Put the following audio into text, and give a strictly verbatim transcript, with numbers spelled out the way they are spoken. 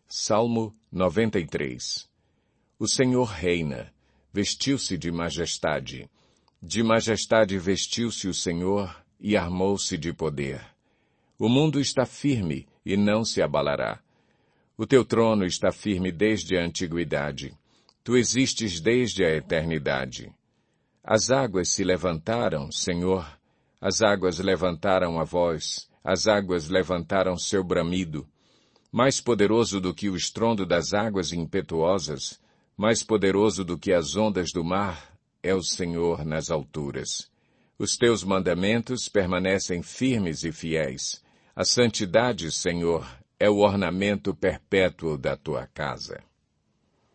Salmo noventa e três. O Senhor reina, vestiu-se de majestade. De majestade vestiu-se o Senhor e armou-se de poder. O mundo está firme e não se abalará. O teu trono está firme desde a antiguidade. Tu existes desde a eternidade. As águas se levantaram, Senhor. As águas levantaram a voz. As águas levantaram seu bramido. Mais poderoso do que o estrondo das águas impetuosas, mais poderoso do que as ondas do mar, é o Senhor nas alturas. Os teus mandamentos permanecem firmes e fiéis. A santidade, Senhor, é o ornamento perpétuo da tua casa.